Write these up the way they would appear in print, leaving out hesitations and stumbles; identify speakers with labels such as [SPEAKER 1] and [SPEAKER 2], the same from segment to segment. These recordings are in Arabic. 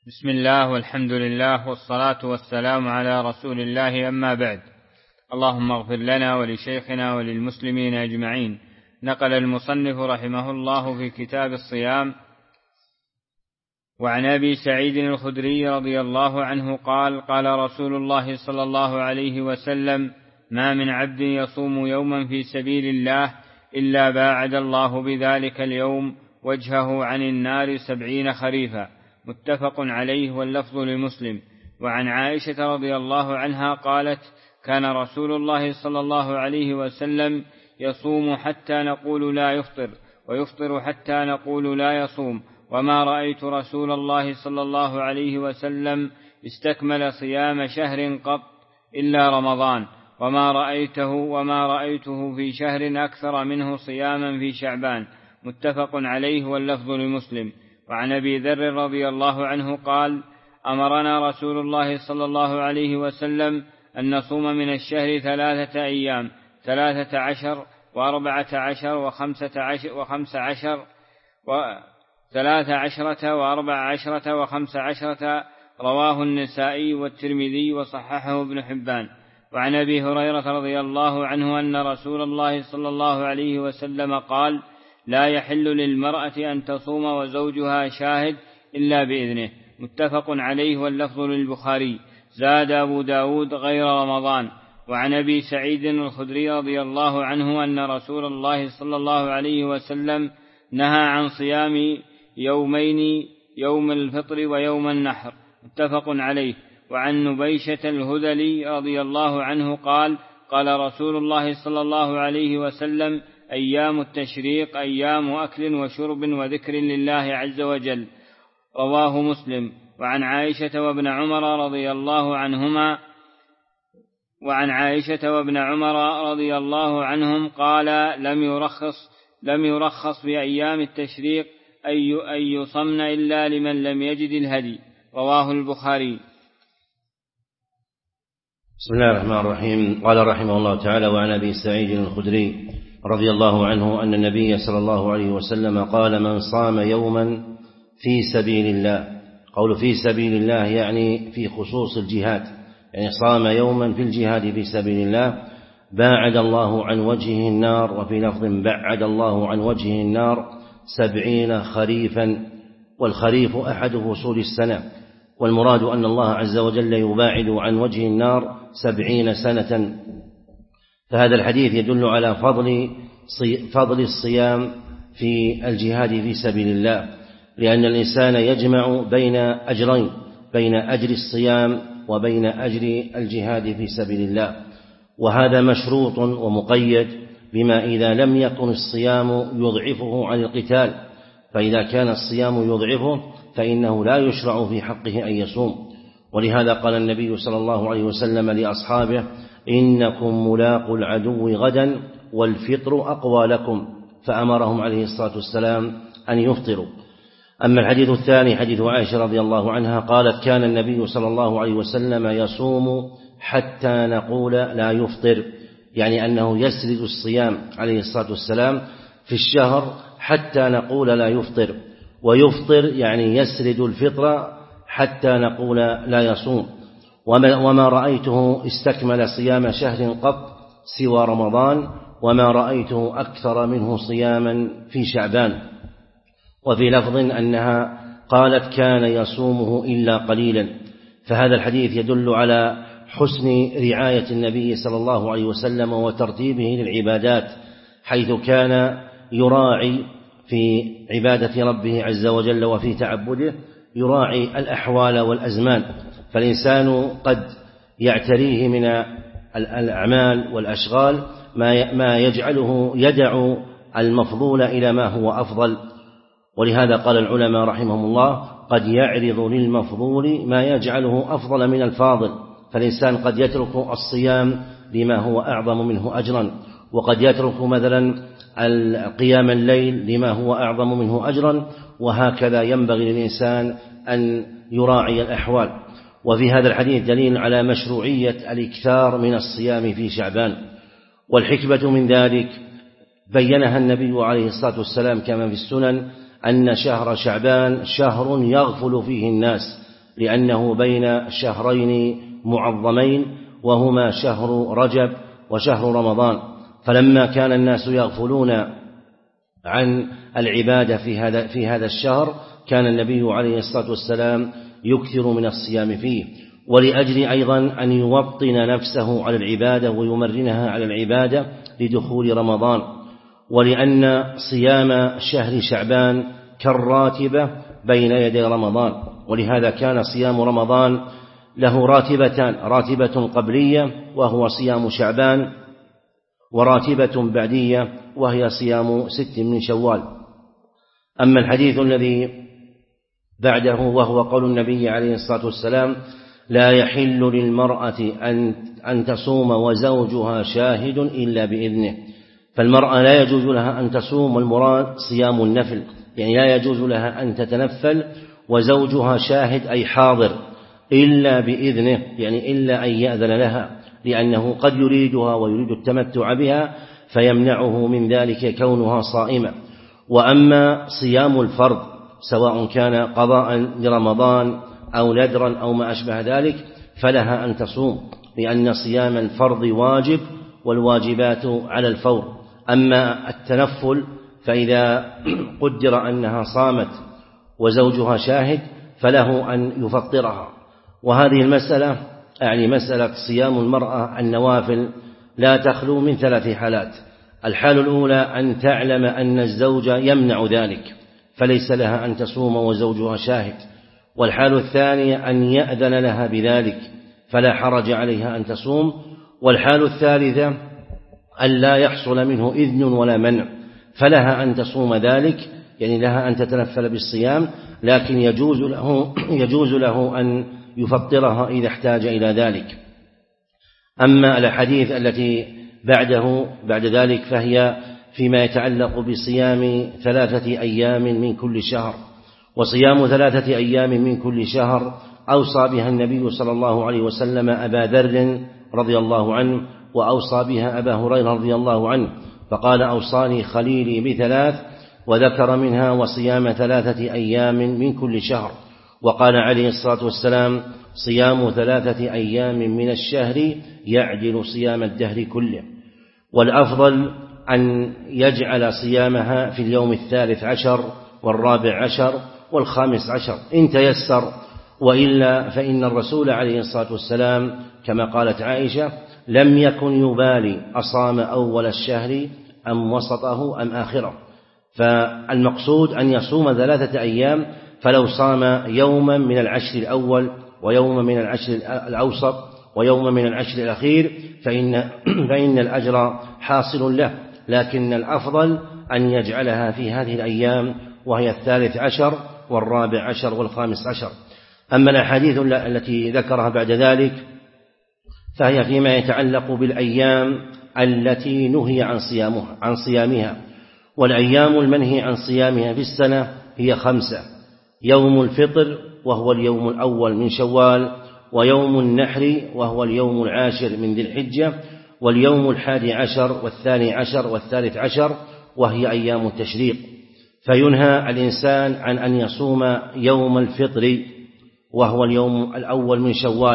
[SPEAKER 1] بسم الله والحمد لله والصلاة والسلام على رسول الله، أما بعد. اللهم اغفر لنا ولشيخنا وللمسلمين أجمعين. نقل المصنف رحمه الله في كتاب الصيام وعن أبي سعيد الخدري رضي الله عنه قال: قال رسول الله صلى الله عليه وسلم: ما من عبد يصوم يوما في سبيل الله إلا باعد الله بذلك اليوم وجهه عن النار 70 خريفا. متفق عليه واللفظ لمسلم. وعن عائشة رضي الله عنها قالت: كان رسول الله صلى الله عليه وسلم يصوم حتى نقول لا يفطر، ويفطر حتى نقول لا يصوم، وما رأيت رسول الله صلى الله عليه وسلم استكمل صيام شهر قط إلا رمضان، وما رأيته في شهر أكثر منه صياما في شعبان. متفق عليه واللفظ لمسلم. وعن أبي ذر رضي الله عنه قال: أمرنا رسول الله صلى الله عليه وسلم أن نصوم من الشهر 3 أيام، 13 و14 و15 و14 و15. رواه النسائي والترمذي وصححه ابن حبان. وعن أبي هريرة رضي الله عنه أن رسول الله صلى الله عليه وسلم قال: لا يحل للمرأة أن تصوم وزوجها شاهد إلا بإذنه. متفق عليه واللفظ للبخاري. زاد أبو داود غير رمضان. وعن أبي سعيد الخدري رضي الله عنه أن رسول الله صلى الله عليه وسلم نهى عن صيام يومين، يوم الفطر ويوم النحر. متفق عليه. وعن نبيشة الهذلي رضي الله عنه قال: قال رسول الله صلى الله عليه وسلم: أيام التشريق أيام أكل وشرب وذكر لله عز وجل. رواه مسلم. وعن عائشة وابن عمر رضي الله عنهم قال: لم يرخص في أيام التشريق أن يصمن إلا لمن لم يجد الهدي. رواه البخاري.
[SPEAKER 2] بسم الله الرحمن الرحيم. قال رحمه الله تعالى: وعن أبي سعيد الخدري رضي الله عنه أن النبي صلى الله عليه وسلم قال: من صام يوما في سبيل الله. قول في سبيل الله يعني في خصوص الجهاد، يعني صام يوما في الجهاد في سبيل الله باعد الله عن وجهه النار، وفي لفظ بعد الله عن وجهه النار 70 خريفا، والخريف أحد فصول السنة، والمراد أن الله عز وجل يباعد عن وجه النار 70 سنة. فهذا الحديث يدل على فضل الصيام في الجهاد في سبيل الله، لأن الإنسان يجمع بين أجرين، بين أجر الصيام وبين أجر الجهاد في سبيل الله، وهذا مشروط ومقيد بما إذا لم يكن الصيام يضعفه عن القتال، فإذا كان الصيام يضعفه فإنه لا يشرع في حقه أن يصوم. ولهذا قال النبي صلى الله عليه وسلم لأصحابه: إنكم ملاقوا العدو غدا والفطر أقوى لكم، فأمرهم عليه الصلاة والسلام أن يفطروا. أما الحديث الثاني حديث عائشة رضي الله عنها قالت: كان النبي صلى الله عليه وسلم يصوم حتى نقول لا يفطر، يعني أنه يسرد الصيام عليه الصلاة والسلام في الشهر حتى نقول لا يفطر، ويفطر يعني يسرد الفطر حتى نقول لا يصوم. وما رأيته استكمل صيام شهر قط سوى رمضان، وما رأيته أكثر منه صياما في شعبان. وفي لفظ أنها قالت: كان يصومه إلا قليلا. فهذا الحديث يدل على حسن رعاية النبي صلى الله عليه وسلم وترتيبه للعبادات، حيث كان يراعي في عبادة ربه عز وجل وفي تعبده يراعي الأحوال والأزمان. فالإنسان قد يعتريه من الأعمال والأشغال ما يجعله يدع المفضول إلى ما هو أفضل. ولهذا قال العلماء رحمهم الله: قد يعرض للمفضول ما يجعله أفضل من الفاضل. فالإنسان قد يترك الصيام لما هو أعظم منه أجرا، وقد يترك مثلا قيام الليل لما هو أعظم منه أجرا، وهكذا ينبغي للإنسان أن يراعي الأحوال. وفي هذا الحديث دليل على مشروعية الإكثار من الصيام في شعبان. والحكمة من ذلك بينها النبي عليه الصلاة والسلام كما في السنن أن شهر شعبان شهر يغفل فيه الناس، لأنه بين شهرين معظمين وهما شهر رجب وشهر رمضان، فلما كان الناس يغفلون عن العبادة في هذا الشهر كان النبي عليه الصلاة والسلام يكثر من الصيام فيه، ولأجل أيضا أن يوطن نفسه على العبادة ويمرنها على العبادة لدخول رمضان، ولأن صيام شهر شعبان كالراتبة بين يدي رمضان، ولهذا كان صيام رمضان له راتبتان: راتبة قبلية وهو صيام شعبان، وراتبة بعدية وهي صيام 6 من شوال. أما الحديث الذي بعده وهو قول النبي عليه الصلاة والسلام: لا يحل للمرأة أن تصوم وزوجها شاهد إلا بإذنه، فالمرأة لا يجوز لها أن تصوم، والمراد صيام النفل، يعني لا يجوز لها أن تتنفل وزوجها شاهد أي حاضر إلا بإذنه، يعني إلا أن يأذن لها، لأنه قد يريدها ويريد التمتع بها فيمنعه من ذلك كونها صائمة. وأما صيام الفرض سواء كان قضاء لرمضان أو نذرا أو ما أشبه ذلك فلها أن تصوم، لأن صيام الفرض واجب والواجبات على الفور. أما التنفل فإذا قدر أنها صامت وزوجها شاهد فله أن يفطرها. وهذه المسألة يعني مسألة صيام المرأة النوافل لا تخلو من 3 حالات: الحال الأولى أن تعلم أن الزوج يمنع ذلك فليس لها أن تصوم وزوجها شاهد، والحال الثانية أن يأذن لها بذلك فلا حرج عليها أن تصوم، والحال الثالثة أن لا يحصل منه إذن ولا منع فلها أن تصوم ذلك، يعني لها أن تتنفل بالصيام، لكن يجوز له أن يفطرها إذا احتاج إلى ذلك. أما الأحاديث التي بعد ذلك فهي فيما يتعلق بصيام 3 أيام من كل شهر، وصيام 3 أيام من كل شهر أوصى بها النبي صلى الله عليه وسلم أبا ذر رضي الله عنه، وأوصى بها أبا هريرة رضي الله عنه، فقال: أوصاني خليلي ب3، وذكر منها وصيام 3 أيام من كل شهر. وقال عليه الصلاة والسلام: صيام 3 أيام من الشهر يعدل صيام الدهر كله. والأفضل أن يجعل صيامها في اليوم 13 و14 و15 إن تيسر، وإلا فإن الرسول عليه الصلاة والسلام كما قالت عائشة لم يكن يبالي أصام أول الشهر أم وسطه أم آخره، فالمقصود أن يصوم 3 أيام، فلو صام يوما من العشر الأول ويوما من العشر الأوسط ويوما من العشر الأخير فإن الأجر حاصل له، لكن الأفضل أن يجعلها في هذه الأيام وهي 13 و14 و15. أما الأحاديث التي ذكرها بعد ذلك فهي فيما يتعلق بالأيام التي نهي عن صيامها، والأيام المنهي عن صيامها في السنة هي 5: يوم الفطر وهو اليوم الأول من شوال، ويوم النحر وهو اليوم 10 من ذي الحجة، واليوم 11 و12 و13 وهي أيام التشريق. فينهى الإنسان عن أن يصوم يوم الفطر وهو اليوم الأول من شوال،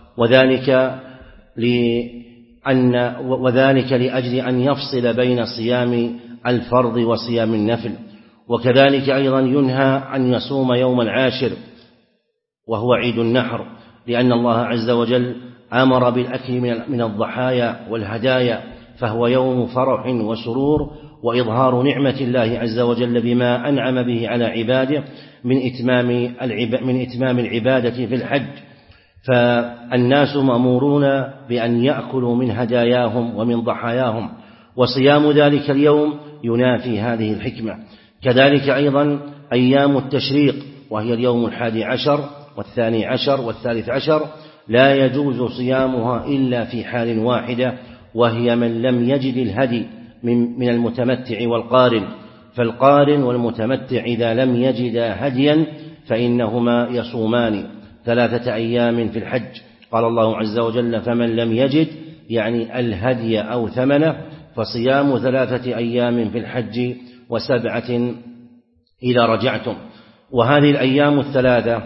[SPEAKER 2] وذلك لأجل أن يفصل بين صيام الفرض وصيام النفل. وكذلك أيضا ينهى أن يصوم يوم 10 وهو عيد النحر، لأن الله عز وجل أمر بالأكل من الضحايا والهدايا، فهو يوم فرح وسرور وإظهار نعمة الله عز وجل بما أنعم به على عباده من إتمام العبادة في الحج. فالناس مأمورون بأن يأكلوا من هداياهم ومن ضحاياهم، وصيام ذلك اليوم ينافي هذه الحكمة. كذلك أيضا أيام التشريق وهي اليوم 11 و12 و13 لا يجوز صيامها إلا في حال واحدة، وهي من لم يجد الهدي من المتمتع والقارن، فالقارن والمتمتع إذا لم يجدا هديا فإنهما يصومان 3 أيام في الحج. قال الله عز وجل: فمن لم يجد يعني الهدي أو ثمنه فصيام 3 أيام في الحج و7 إذا رجعتم. وهذه الأيام 3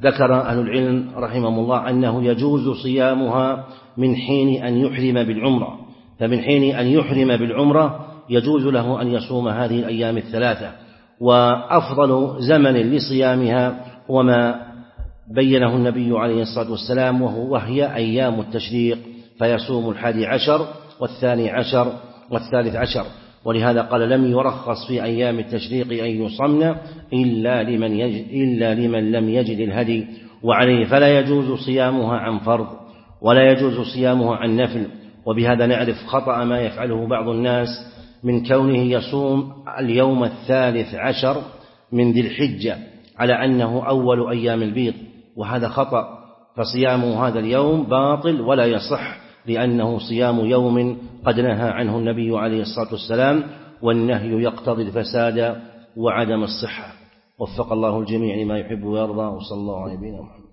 [SPEAKER 2] ذكر أهل العلم رحمهم الله أنه يجوز صيامها من حين أن يحرم بالعمرة، فمن حين أن يحرم بالعمرة يجوز له أن يصوم هذه الأيام الثلاثة. وأفضل زمن لصيامها وما بينه النبي عليه الصلاة والسلام وهي أيام التشريق، فيصوم 11 و12 و13، ولهذا قال لم يرخص في أيام التشريق أن يصمن إلا لمن لم يجد الهدي، وعليه فلا يجوز صيامها عن فرض ولا يجوز صيامها عن نفل. وبهذا نعرف خطأ ما يفعله بعض الناس من كونه يصوم اليوم 13 من ذي الحجة على أنه أول أيام البيض، وهذا خطأ، فصيامه هذا اليوم باطل ولا يصح، لأنه صيام يوم قد نهى عنه النبي عليه الصلاة والسلام، والنهي يقتضي الفساد وعدم الصحة. وفق الله الجميع لما يحب ويرضى، وصلى الله عليه وسلم.